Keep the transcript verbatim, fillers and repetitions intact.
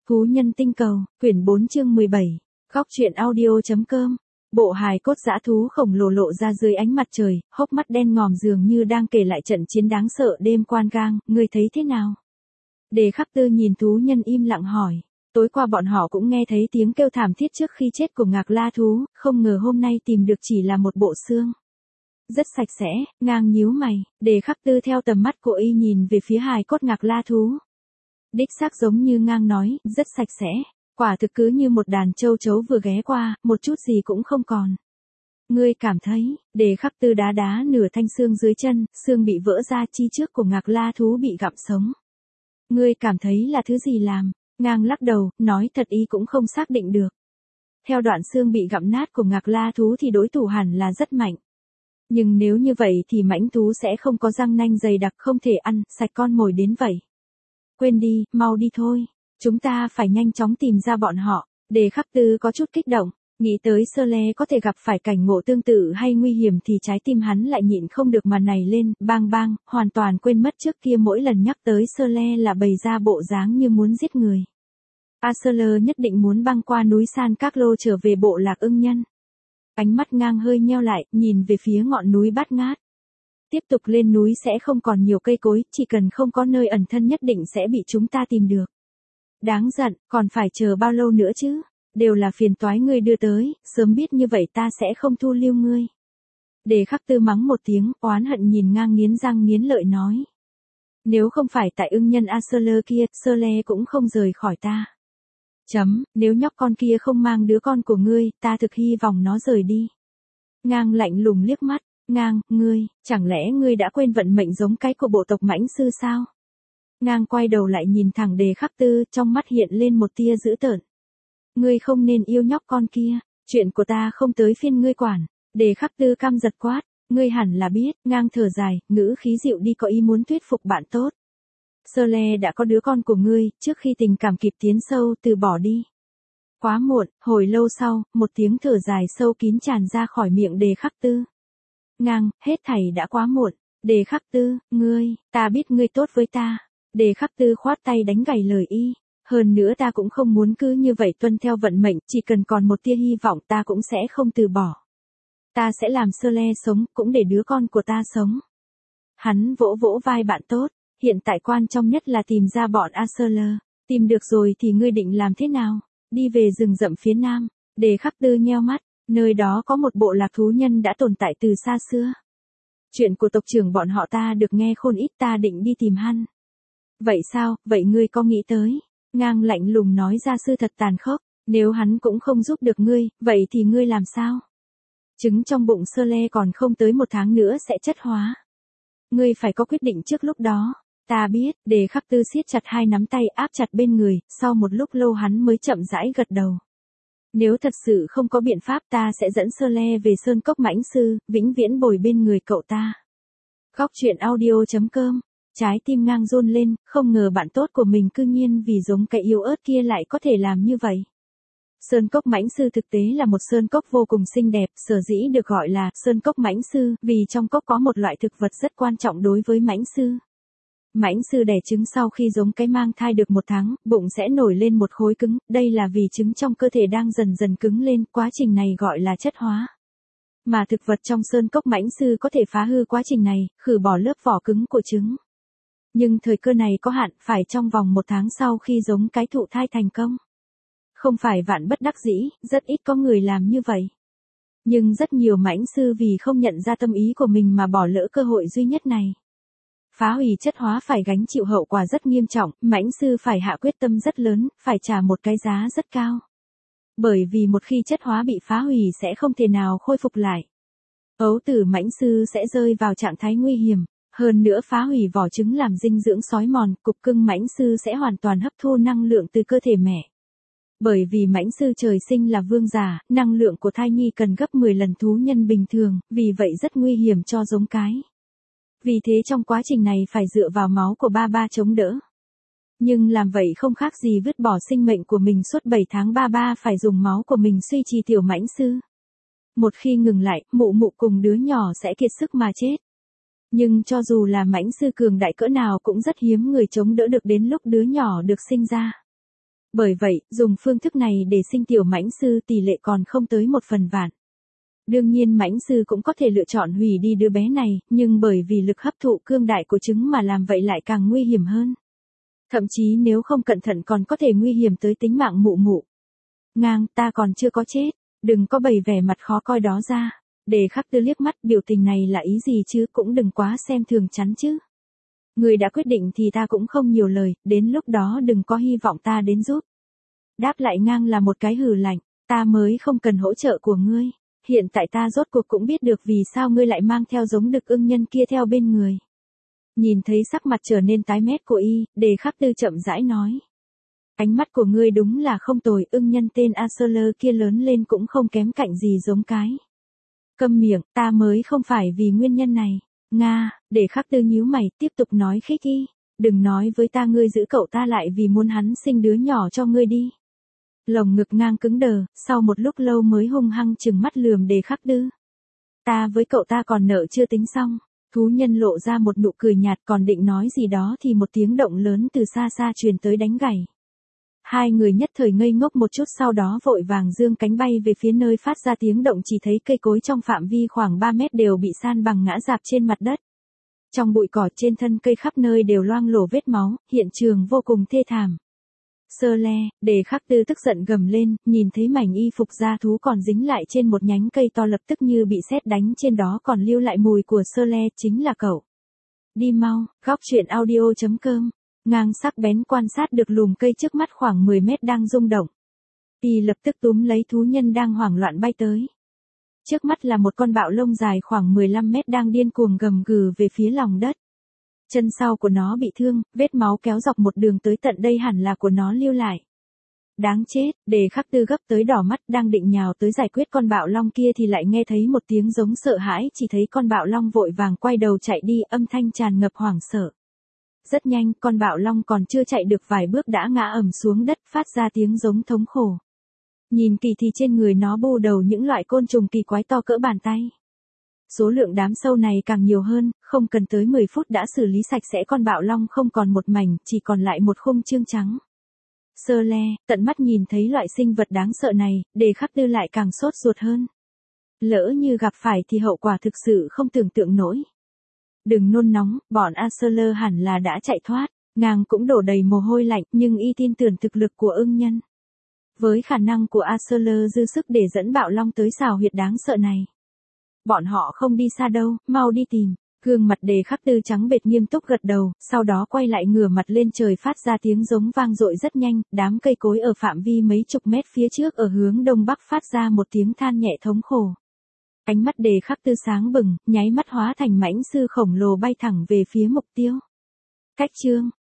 Thú nhân tinh cầu, quyển bốn chương mười bảy. Góc truyện audio.com. Bộ hài cốt dã thú khổng lồ lộ ra dưới ánh mặt trời, hốc mắt đen ngòm dường như đang kể lại trận chiến đáng sợ đêm Quan Gang, ngươi thấy thế nào? Đề Khắc Tư nhìn thú nhân im lặng hỏi. Tối qua bọn họ cũng nghe thấy tiếng kêu thảm thiết trước khi chết của Ngạc La thú, không ngờ hôm nay tìm được chỉ là một bộ xương. Rất sạch sẽ, Ngang nhíu mày, Đề Khắc Tư theo tầm mắt của y nhìn về phía hài cốt Ngạc La thú. Đích xác giống như Ngang nói, rất sạch sẽ, quả thực cứ như một đàn châu chấu vừa ghé qua, một chút gì cũng không còn. Ngươi cảm thấy, Đề Khắc Tư đá đá nửa thanh xương dưới chân, xương bị vỡ ra, chi trước của Ngạc La thú bị gặm sống. Ngươi cảm thấy là thứ gì làm? Ngang lắc đầu, nói thật y cũng không xác định được. Theo đoạn xương bị gặm nát của Ngạc La thú thì đối thủ hẳn là rất mạnh. Nhưng nếu như vậy thì mãnh thú sẽ không có răng nanh dày đặc, không thể ăn sạch con mồi đến vậy. Quên đi, mau đi thôi. Chúng ta phải nhanh chóng tìm ra bọn họ. Đề Khắc Tư có chút kích động, nghĩ tới Sơ Le có thể gặp phải cảnh ngộ tương tự hay nguy hiểm thì trái tim hắn lại nhịn không được mà nảy lên, bang bang, hoàn toàn quên mất trước kia mỗi lần nhắc tới Sơ Le là bày ra bộ dáng như muốn giết người. A Sơ Lơ nhất định muốn băng qua núi San Các Lô trở về bộ Lạc Ưng Nhân. Ánh mắt Ngang hơi nheo lại, nhìn về phía ngọn núi Bát Ngát. Tiếp tục lên núi sẽ không còn nhiều cây cối, chỉ cần không có nơi ẩn thân nhất định sẽ bị chúng ta tìm được. Đáng giận, còn phải chờ bao lâu nữa chứ? Đều là phiền toái ngươi đưa tới, sớm biết như vậy ta sẽ không thu lưu ngươi. Đề Khắc Tư mắng một tiếng, oán hận nhìn Ngang nghiến răng nghiến lợi nói. Nếu không phải tại Ưng Nhân A Sơ Lơ kia, Sơ Le cũng không rời khỏi ta. Chấm, nếu nhóc con kia không mang đứa con của ngươi, ta thực hy vọng nó rời đi. Ngang lạnh lùng liếc mắt, Ngang, ngươi, chẳng lẽ ngươi đã quên vận mệnh giống cái của bộ tộc mãnh sư sao? Ngang quay đầu lại nhìn thẳng Đề Khắc Tư, trong mắt hiện lên một tia dữ tợn. Ngươi không nên yêu nhóc con kia, chuyện của ta không tới phiên ngươi quản. Đề Khắc Tư căm giật quát, ngươi hẳn là biết. Ngang thở dài, ngữ khí dịu đi, có ý muốn thuyết phục bạn tốt. Sơ Le đã có đứa con của ngươi, trước khi tình cảm kịp tiến sâu, từ bỏ đi. Quá muộn, hồi lâu sau, một tiếng thở dài sâu kín tràn ra khỏi miệng Đề Khắc Tư. Ngang, hết thảy đã quá muộn. Đề Khắc Tư, ngươi, ta biết ngươi tốt với ta. Đề Khắc Tư khoát tay đánh gãy lời y. Hơn nữa ta cũng không muốn cứ như vậy tuân theo vận mệnh, chỉ cần còn một tia hy vọng ta cũng sẽ không từ bỏ. Ta sẽ làm Sơ Le sống, cũng để đứa con của ta sống. Hắn vỗ vỗ vai bạn tốt, hiện tại quan trọng nhất là tìm ra bọn A Sơ Lơ. Tìm được rồi thì ngươi định làm thế nào? Đi về rừng rậm phía nam. Đề Khắc Tư nheo mắt, nơi đó có một bộ lạc thú nhân đã tồn tại từ xa xưa. Chuyện của tộc trưởng bọn họ ta được nghe khôn ít, ta định đi tìm hắn. Vậy sao, vậy ngươi có nghĩ tới? Ngang lạnh lùng nói ra sự thật tàn khốc, nếu hắn cũng không giúp được ngươi, vậy thì ngươi làm sao? Trứng trong bụng Sơ Le còn không tới một tháng nữa sẽ chất hóa. Ngươi phải có quyết định trước lúc đó. Ta biết. Đề Khắc Tư siết chặt hai nắm tay áp chặt bên người, sau một lúc lâu hắn mới chậm rãi gật đầu. Nếu thật sự không có biện pháp ta sẽ dẫn Sơ Le về Sơn Cốc Mãnh Sư, vĩnh viễn bồi bên người cậu ta. Góc truyện audio.com. Trái tim Ngang run lên, không ngờ bạn tốt của mình cư nhiên vì giống cái yếu ớt kia lại có thể làm như vậy. Sơn Cốc Mãnh Sư thực tế là một sơn cốc vô cùng xinh đẹp, sở dĩ được gọi là Sơn Cốc Mãnh Sư, vì trong cốc có một loại thực vật rất quan trọng đối với mãnh sư. Mãnh sư đẻ trứng sau khi giống cái mang thai được một tháng, bụng sẽ nổi lên một khối cứng, đây là vì trứng trong cơ thể đang dần dần cứng lên, quá trình này gọi là chất hóa. Mà thực vật trong Sơn Cốc Mãnh Sư có thể phá hư quá trình này, khử bỏ lớp vỏ cứng của trứng. Nhưng thời cơ này có hạn, phải trong vòng một tháng sau khi giống cái thụ thai thành công. Không phải vạn bất đắc dĩ, rất ít có người làm như vậy. Nhưng rất nhiều mãnh sư vì không nhận ra tâm ý của mình mà bỏ lỡ cơ hội duy nhất này. Phá hủy chất hóa phải gánh chịu hậu quả rất nghiêm trọng, mãnh sư phải hạ quyết tâm rất lớn, phải trả một cái giá rất cao. Bởi vì một khi chất hóa bị phá hủy sẽ không thể nào khôi phục lại. Ấu tử mãnh sư sẽ rơi vào trạng thái nguy hiểm. Hơn nữa phá hủy vỏ trứng làm dinh dưỡng xói mòn, cục cưng mãnh sư sẽ hoàn toàn hấp thu năng lượng từ cơ thể mẹ. Bởi vì mãnh sư trời sinh là vương giả, năng lượng của thai nhi cần gấp mười lần thú nhân bình thường, vì vậy rất nguy hiểm cho giống cái. Vì thế trong quá trình này phải dựa vào máu của ba ba chống đỡ. Nhưng làm vậy không khác gì vứt bỏ sinh mệnh của mình suốt bảy tháng, ba ba phải dùng máu của mình duy trì tiểu mãnh sư. Một khi ngừng lại, mụ mụ cùng đứa nhỏ sẽ kiệt sức mà chết. Nhưng cho dù là mãnh sư cường đại cỡ nào cũng rất hiếm người chống đỡ được đến lúc đứa nhỏ được sinh ra. Bởi vậy, dùng phương thức này để sinh tiểu mãnh sư tỷ lệ còn không tới một phần vạn. Đương nhiên mãnh sư cũng có thể lựa chọn hủy đi đứa bé này, nhưng bởi vì lực hấp thụ cương đại của trứng mà làm vậy lại càng nguy hiểm hơn. Thậm chí nếu không cẩn thận còn có thể nguy hiểm tới tính mạng mụ mụ. Ngang, ta còn chưa có chết, đừng có bày vẻ mặt khó coi đó ra. Đề Khắc Tư liếc mắt, biểu tình này là ý gì chứ, cũng đừng quá xem thường chắn chứ. Người đã quyết định thì ta cũng không nhiều lời, đến lúc đó đừng có hy vọng ta đến giúp. Đáp lại Ngang là một cái hừ lạnh, ta mới không cần hỗ trợ của ngươi. Hiện tại ta rốt cuộc cũng biết được vì sao ngươi lại mang theo giống đực ưng nhân kia theo bên người. Nhìn thấy sắc mặt trở nên tái mét của y, Đề Khắc Tư chậm rãi nói. Ánh mắt của ngươi đúng là không tồi, ưng nhân tên Asoler kia lớn lên cũng không kém cạnh gì giống cái. Câm miệng, ta mới không phải vì nguyên nhân này. Nga, Đề Khắc Tư nhíu mày, tiếp tục nói khích y. Đừng nói với ta ngươi giữ cậu ta lại vì muốn hắn sinh đứa nhỏ cho ngươi đi. Lồng ngực Ngang cứng đờ, sau một lúc lâu mới hung hăng trừng mắt lườm Đề Khắc Tư. Ta với cậu ta còn nợ chưa tính xong. Thú nhân lộ ra một nụ cười nhạt, còn định nói gì đó thì một tiếng động lớn từ xa xa truyền tới đánh gãy. Hai người nhất thời ngây ngốc một chút, sau đó vội vàng giương cánh bay về phía nơi phát ra tiếng động, chỉ thấy cây cối trong phạm vi khoảng ba mét đều bị san bằng ngã rạp trên mặt đất. Trong bụi cỏ trên thân cây khắp nơi đều loang lổ vết máu, hiện trường vô cùng thê thảm. Sơ le, Đề Khắc Tư tức giận gầm lên, nhìn thấy mảnh y phục da thú còn dính lại trên một nhánh cây to lập tức như bị sét đánh, trên đó còn lưu lại mùi của Sơ le, chính là cậu. Đi mau, góc truyện audio chấm com. Ngang sắc bén quan sát được lùm cây trước mắt khoảng mười mét đang rung động. Y lập tức túm lấy thú nhân đang hoảng loạn bay tới. Trước mắt là một con bạo lông dài khoảng mười lăm mét đang điên cuồng gầm gừ về phía lòng đất. Chân sau của nó bị thương, vết máu kéo dọc một đường tới tận đây hẳn là của nó lưu lại. Đáng chết, Đề Khắc Tư gấp tới đỏ mắt, đang định nhào tới giải quyết con bạo long kia thì lại nghe thấy một tiếng giống sợ hãi, chỉ thấy con bạo long vội vàng quay đầu chạy đi, âm thanh tràn ngập hoảng sợ. Rất nhanh, con bạo long còn chưa chạy được vài bước đã ngã ầm xuống đất, phát ra tiếng giống thống khổ. Nhìn kỳ thì trên người nó bù đầu những loại côn trùng kỳ quái to cỡ bàn tay. Số lượng đám sâu này càng nhiều hơn, không cần tới mười phút đã xử lý sạch sẽ con bạo long không còn một mảnh, chỉ còn lại một khung xương trắng. Sơ le, tận mắt nhìn thấy loại sinh vật đáng sợ này, Đề Khắc Tư lại càng sốt ruột hơn. Lỡ như gặp phải thì hậu quả thực sự không tưởng tượng nổi. Đừng nôn nóng, bọn Asoler hẳn là đã chạy thoát. Ngang cũng đổ đầy mồ hôi lạnh, nhưng y tin tưởng thực lực của ưng nhân. Với khả năng của Asoler dư sức để dẫn bạo long tới xào huyệt đáng sợ này. Bọn họ không đi xa đâu, mau đi tìm. Gương mặt Đề Khắc Tư trắng bệch nghiêm túc gật đầu, sau đó quay lại ngửa mặt lên trời phát ra tiếng giống vang dội rất nhanh, đám cây cối ở phạm vi mấy chục mét phía trước ở hướng đông bắc phát ra một tiếng than nhẹ thống khổ. Ánh mắt Đề Khắc Tư sáng bừng, nháy mắt hóa thành mãnh sư khổng lồ bay thẳng về phía mục tiêu. Cách chương